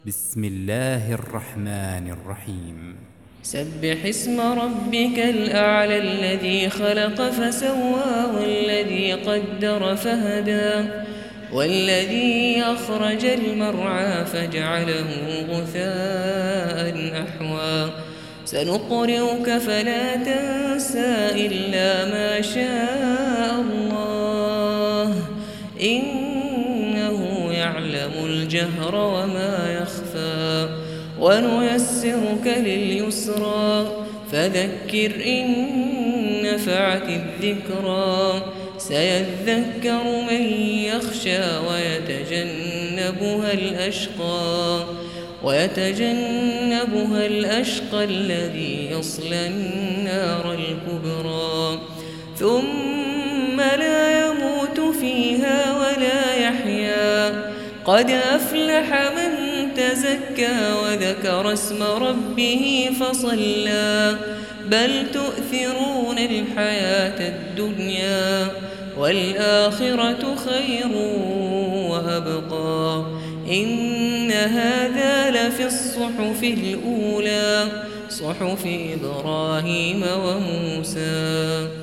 بسم الله الرحمن الرحيم. سبح اسم ربك الأعلى الذي خلق فسوى والذي قدر فهدى والذي أخرج المرعى فجعله غثاء أحوى سنقرئك فلا تنسى إلا ما شاء الله إنه يعلم الجهر وما يخفى ونيسرك لليسرى فذكر إن نفعت الذكرى سيذكر من يخشى ويتجنبها الأشقى الذي يصلى النار الكبرى ثم لا يموت فيها ولا يحيا قد أفلح من تزكى وذكر اسم ربه فصلى بل تؤثرون الحياة الدنيا والآخرة خير وأبقى إن هذا لفي الصحف الأولى صحف إبراهيم وموسى.